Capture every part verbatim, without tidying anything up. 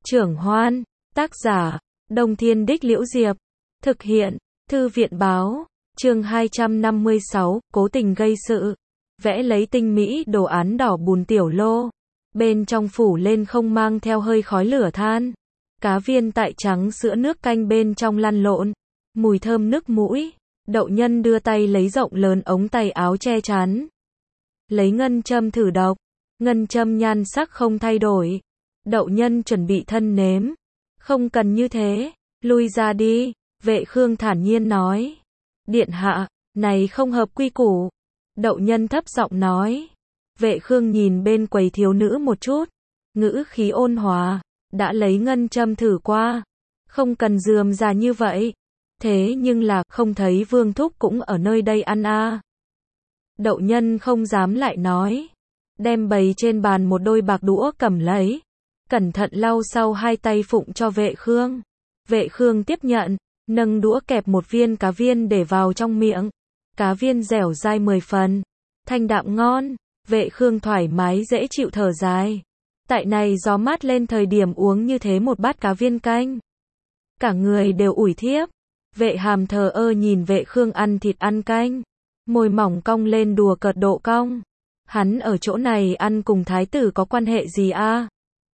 Trưởng Hoan, tác giả, Đông Thiên Đích Liễu Diệp, thực hiện, Thư viện Báo, chương hai trăm năm mươi sáu, cố tình gây sự, vẽ lấy tinh mỹ đồ án đỏ bùn tiểu lô, bên trong phủ lên không mang theo hơi khói lửa than, cá viên tại trắng sữa nước canh bên trong lăn lộn, mùi thơm nức mũi, Đậu Nhân đưa tay lấy rộng lớn ống tay áo che chắn, lấy ngân châm thử độc, ngân châm nhan sắc không thay đổi, Đậu Nhân chuẩn bị thân nếm, không cần như thế, lui ra đi, Vệ Khương thản nhiên nói, điện hạ, này không hợp quy củ, Đậu Nhân thấp giọng nói, Vệ Khương nhìn bên quầy thiếu nữ một chút, ngữ khí ôn hòa, đã lấy ngân châm thử qua, không cần rườm rà như vậy, thế nhưng là không thấy Vương Thúc cũng ở nơi đây ăn à. Đậu Nhân không dám lại nói, đem bày trên bàn một đôi bạc đũa cầm lấy, cẩn thận lau sau hai tay phụng cho Vệ Khương. Vệ Khương tiếp nhận, nâng đũa kẹp một viên cá viên để vào trong miệng, cá viên dẻo dai mười phần, thanh đạm ngon, Vệ Khương thoải mái dễ chịu thở dài. Tại này gió mát lên thời điểm uống như thế một bát cá viên canh, cả người đều ủi thiếp. Vệ Hàm thờ ơ nhìn Vệ Khương ăn thịt ăn canh, môi mỏng cong lên đùa cợt độ cong. Hắn ở chỗ này ăn cùng thái tử có quan hệ gì a?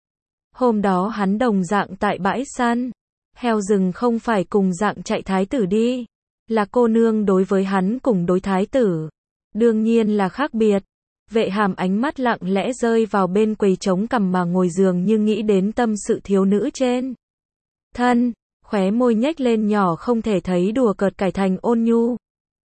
Hôm đó hắn đồng dạng tại bãi săn, heo rừng không phải cùng dạng chạy thái tử đi, là cô nương đối với hắn cùng đối thái tử, đương nhiên là khác biệt. Vệ Hàm ánh mắt lặng lẽ rơi vào bên quầy trống cằm mà ngồi giường như nghĩ đến tâm sự thiếu nữ trên thân, khóe môi nhếch lên nhỏ không thể thấy đùa cợt cải thành ôn nhu.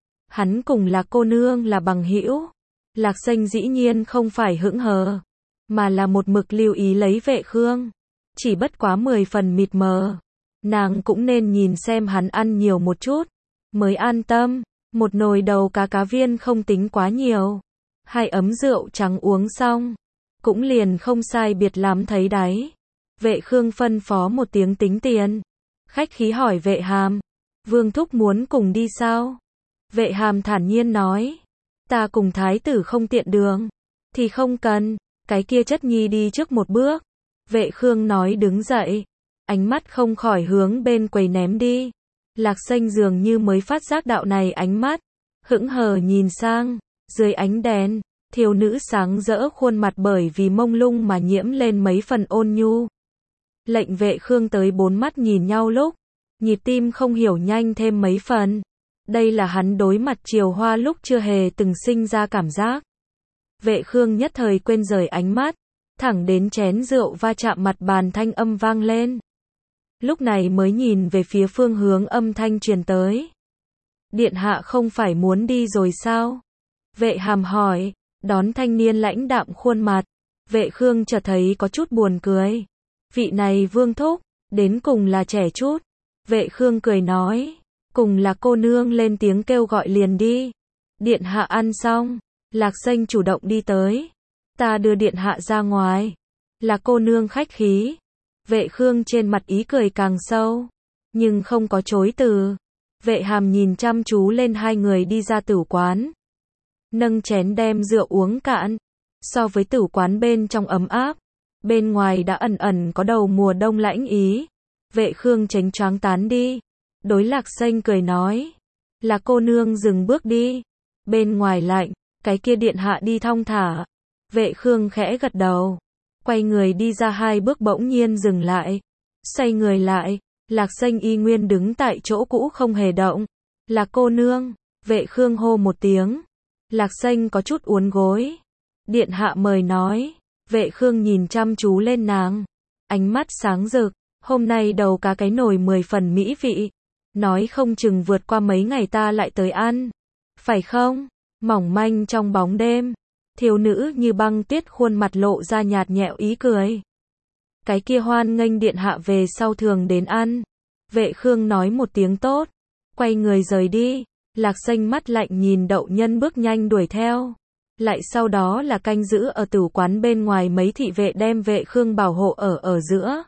Hắn cùng Lạc cô nương là bằng hữu, Lạc Xanh dĩ nhiên không phải hững hờ, mà là một mực lưu ý lấy Vệ Khương, chỉ bất quá mười phần mịt mờ. Nàng cũng nên nhìn xem hắn ăn nhiều một chút, mới an tâm, một nồi đầu cá cá viên không tính quá nhiều, hai ấm rượu trắng uống xong, cũng liền không sai biệt lắm thấy đáy. Vệ Khương phân phó một tiếng tính tiền, khách khí hỏi Vệ Hàm, Vương Thúc muốn cùng đi sao? Vệ Hàm thản nhiên nói, ta cùng thái tử không tiện đường, thì không cần, cái kia chất nhi đi trước một bước. Vệ Khương nói đứng dậy, ánh mắt không khỏi hướng bên quầy ném đi. Lạc Xanh dường như mới phát giác đạo này ánh mắt, hững hờ nhìn sang, dưới ánh đèn, thiếu nữ sáng rỡ khuôn mặt bởi vì mông lung mà nhiễm lên mấy phần ôn nhu. Lệnh Vệ Khương tới bốn mắt nhìn nhau lúc, nhịp tim không hiểu nhanh thêm mấy phần. Đây là hắn đối mặt Triều Hoa lúc chưa hề từng sinh ra cảm giác. Vệ Khương nhất thời quên rời ánh mắt, thẳng đến chén rượu va chạm mặt bàn thanh âm vang lên. Lúc này mới nhìn về phía phương hướng âm thanh truyền tới. Điện hạ không phải muốn đi rồi sao? Vệ Hàm hỏi, đón thanh niên lãnh đạm khuôn mặt. Vệ Khương chợt thấy có chút buồn cười. Vị này Vương Thúc, đến cùng là trẻ chút. Vệ Khương cười nói, cùng là cô nương lên tiếng kêu gọi liền đi. Điện hạ ăn xong, Lạc Xanh chủ động đi tới. Ta đưa điện hạ ra ngoài. Là cô nương khách khí. Vệ Khương trên mặt ý cười càng sâu, nhưng không có chối từ. Vệ Hàm nhìn chăm chú lên hai người đi ra tửu quán, nâng chén đem rượu uống cạn. So với tửu quán bên trong ấm áp, bên ngoài đã ẩn ẩn có đầu mùa đông lãnh ý. Vệ Khương tránh choáng tán đi, đối Lạc Xanh cười nói, là cô nương dừng bước đi, bên ngoài lạnh, cái kia điện hạ đi thong thả. Vệ Khương khẽ gật đầu, quay người đi ra hai bước bỗng nhiên dừng lại, xoay người lại, Lạc Xanh y nguyên đứng tại chỗ cũ không hề động. Là cô nương, Vệ Khương hô một tiếng, Lạc Xanh có chút uốn gối. Điện hạ mời nói. Vệ Khương nhìn chăm chú lên nàng, ánh mắt sáng rực, hôm nay đầu cá cái nồi mười phần mỹ vị, nói không chừng vượt qua mấy ngày ta lại tới ăn, phải không? Mỏng manh trong bóng đêm, thiếu nữ như băng tuyết khuôn mặt lộ ra nhạt nhẽo ý cười. Cái kia hoan nghênh điện hạ về sau thường đến ăn. Vệ Khương nói một tiếng tốt, quay người rời đi. Lạc Xanh mắt lạnh nhìn Đậu Nhân bước nhanh đuổi theo. Lại sau đó là canh giữ ở tửu quán bên ngoài mấy thị vệ đem Vệ Khương bảo hộ ở ở giữa.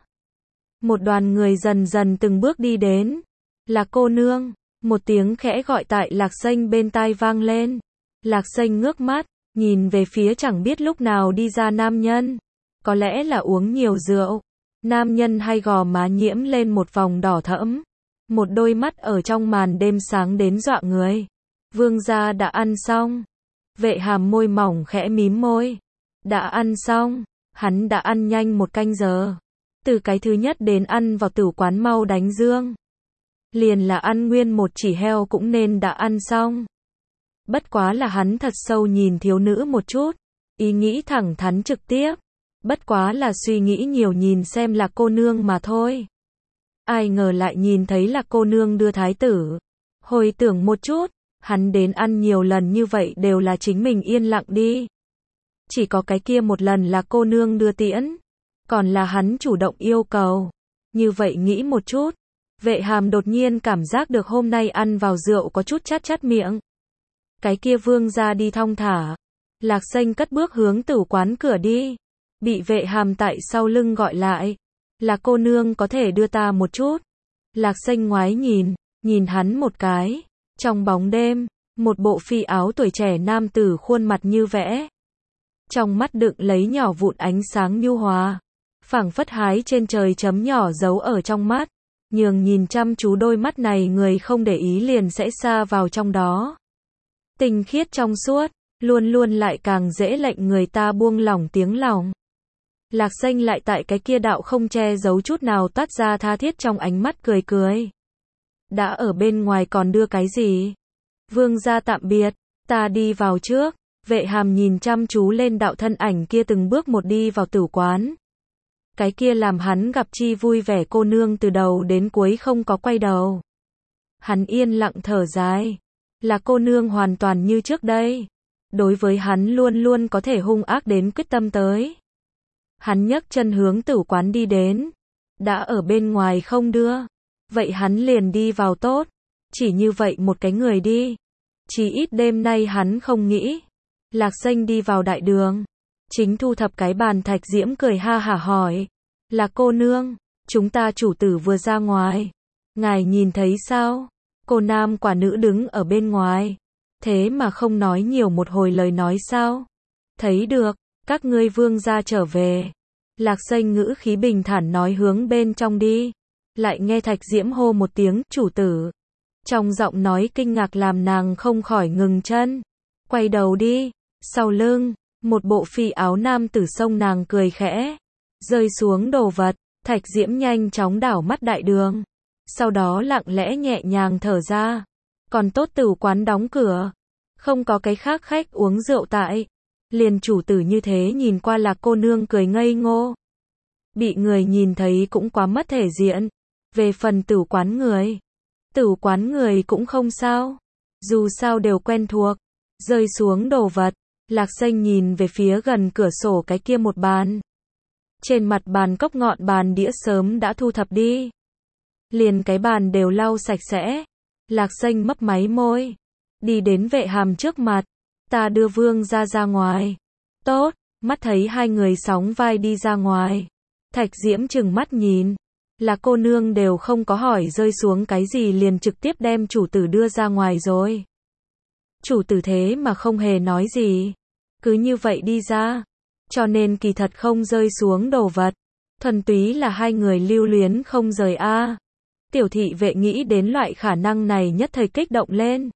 Một đoàn người dần dần từng bước đi đến. Là cô nương, một tiếng khẽ gọi tại Lạc Xanh bên tai vang lên. Lạc Xanh ngước mắt, nhìn về phía chẳng biết lúc nào đi ra nam nhân. Có lẽ là uống nhiều rượu, Nam nhân hai gò má nhiễm lên một vòng đỏ thẫm. Một đôi mắt ở trong màn đêm sáng đến dọa người. Vương gia đã ăn xong. Vệ Hàm môi mỏng khẽ mím môi. Đã ăn xong. Hắn đã ăn nhanh một canh giờ. Từ cái thứ nhất đến ăn vào tử quán mau đánh dương. Liền là ăn nguyên một chỉ heo cũng nên đã ăn xong. Bất quá là hắn thật sâu nhìn thiếu nữ một chút. Ý nghĩ thẳng thắn trực tiếp. Bất quá là suy nghĩ nhiều nhìn xem là cô nương mà thôi. Ai ngờ lại nhìn thấy là cô nương đưa thái tử. Hồi tưởng một chút, hắn đến ăn nhiều lần như vậy đều là chính mình yên lặng đi. Chỉ có cái kia một lần là cô nương đưa tiễn. Còn là hắn chủ động yêu cầu. Như vậy nghĩ một chút. Vệ Hàm đột nhiên cảm giác được hôm nay ăn vào rượu có chút chát chát miệng. Cái kia vương gia đi thong thả. Lạc Xanh cất bước hướng tử quán cửa đi. Bị Vệ Hàm tại sau lưng gọi lại. Là cô nương có thể đưa ta một chút. Lạc Xanh ngoái nhìn, nhìn hắn một cái. Trong bóng đêm, một bộ phi áo tuổi trẻ nam tử khuôn mặt như vẽ. Trong mắt đựng lấy nhỏ vụn ánh sáng nhu hòa. Phảng phất hái trên trời chấm nhỏ giấu ở trong mắt. Nhường nhìn chăm chú đôi mắt này người không để ý liền sẽ xa vào trong đó. Tinh khiết trong suốt, luôn luôn lại càng dễ lệnh người ta buông lỏng tiếng lòng. Lạc Xanh lại tại cái kia đạo không che giấu chút nào toát ra tha thiết trong ánh mắt cười cười. Đã ở bên ngoài còn đưa cái gì? Vương gia tạm biệt, ta đi vào trước. Vệ Hàm nhìn chăm chú lên đạo thân ảnh kia từng bước một đi vào tử quán. Cái kia làm hắn gặp chi vui vẻ cô nương từ đầu đến cuối không có quay đầu. Hắn yên lặng thở dài. Là cô nương hoàn toàn như trước đây. Đối với hắn luôn luôn có thể hung ác đến quyết tâm tới. Hắn nhấc chân hướng tử quán đi đến. Đã ở bên ngoài không đưa. Vậy hắn liền đi vào tốt. Chỉ như vậy một cái người đi. Chỉ ít đêm nay hắn không nghĩ. Lạc Xanh đi vào đại đường. Chính thu thập cái bàn Thạch Diễm cười ha hả hỏi. Là cô nương, chúng ta chủ tử vừa ra ngoài. Ngài nhìn thấy sao? Cô nam quả nữ đứng ở bên ngoài. Thế mà không nói nhiều một hồi lời nói sao? Thấy được, các ngươi vương gia trở về. Lạc Xanh ngữ khí bình thản nói hướng bên trong đi. Lại nghe Thạch Diễm hô một tiếng, chủ tử. Trong giọng nói kinh ngạc làm nàng không khỏi ngừng chân. Quay đầu đi, sau lưng, một bộ phi áo nam tử xông nàng cười khẽ. Rơi xuống đồ vật, Thạch Diễm nhanh chóng đảo mắt đại đường. Sau đó lặng lẽ nhẹ nhàng thở ra. Còn tốt tử quán đóng cửa. Không có cái khác khách uống rượu tại. Liền chủ tử như thế nhìn qua Lạc cô nương cười ngây ngô. Bị người nhìn thấy cũng quá mất thể diện. Về phần tử quán người. Tử quán người cũng không sao. Dù sao đều quen thuộc. Rơi xuống đồ vật. Lạc Xanh nhìn về phía gần cửa sổ cái kia một bàn. Trên mặt bàn cốc ngọn bàn đĩa sớm đã thu thập đi. Liền cái bàn đều lau sạch sẽ. Lạc Xanh mấp máy môi. Đi đến Vệ Hàm trước mặt. Ta đưa vương ra ra ngoài. Tốt, mắt thấy hai người sóng vai đi ra ngoài. Thạch Diễm chừng mắt nhìn. Là cô nương đều không có hỏi rơi xuống cái gì liền trực tiếp đem chủ tử đưa ra ngoài rồi. Chủ tử thế mà không hề nói gì. Cứ như vậy đi ra. Cho nên kỳ thật không rơi xuống đồ vật. Thuần túy là hai người lưu luyến không rời a. Tiểu thị vệ nghĩ đến loại khả năng này nhất thời kích động lên.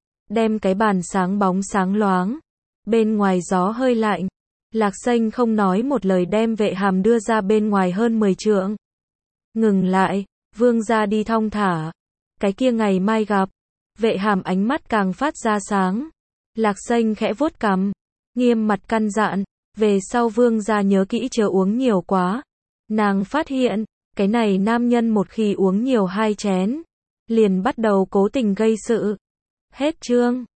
Đem cái bàn sáng bóng sáng loáng. Bên ngoài gió hơi lạnh. Lạc Xanh không nói một lời đem Vệ Hàm đưa ra bên ngoài hơn mười trượng. Ngừng lại, vương gia đi thong thả. Cái kia ngày mai gặp. Vệ Hàm ánh mắt càng phát ra sáng. Lạc Xanh khẽ vuốt cằm. Nghiêm mặt căn dặn. Về sau vương gia nhớ kỹ chớ uống nhiều quá. Nàng phát hiện, cái này nam nhân một khi uống nhiều hai chén, liền bắt đầu cố tình gây sự. Hết chương.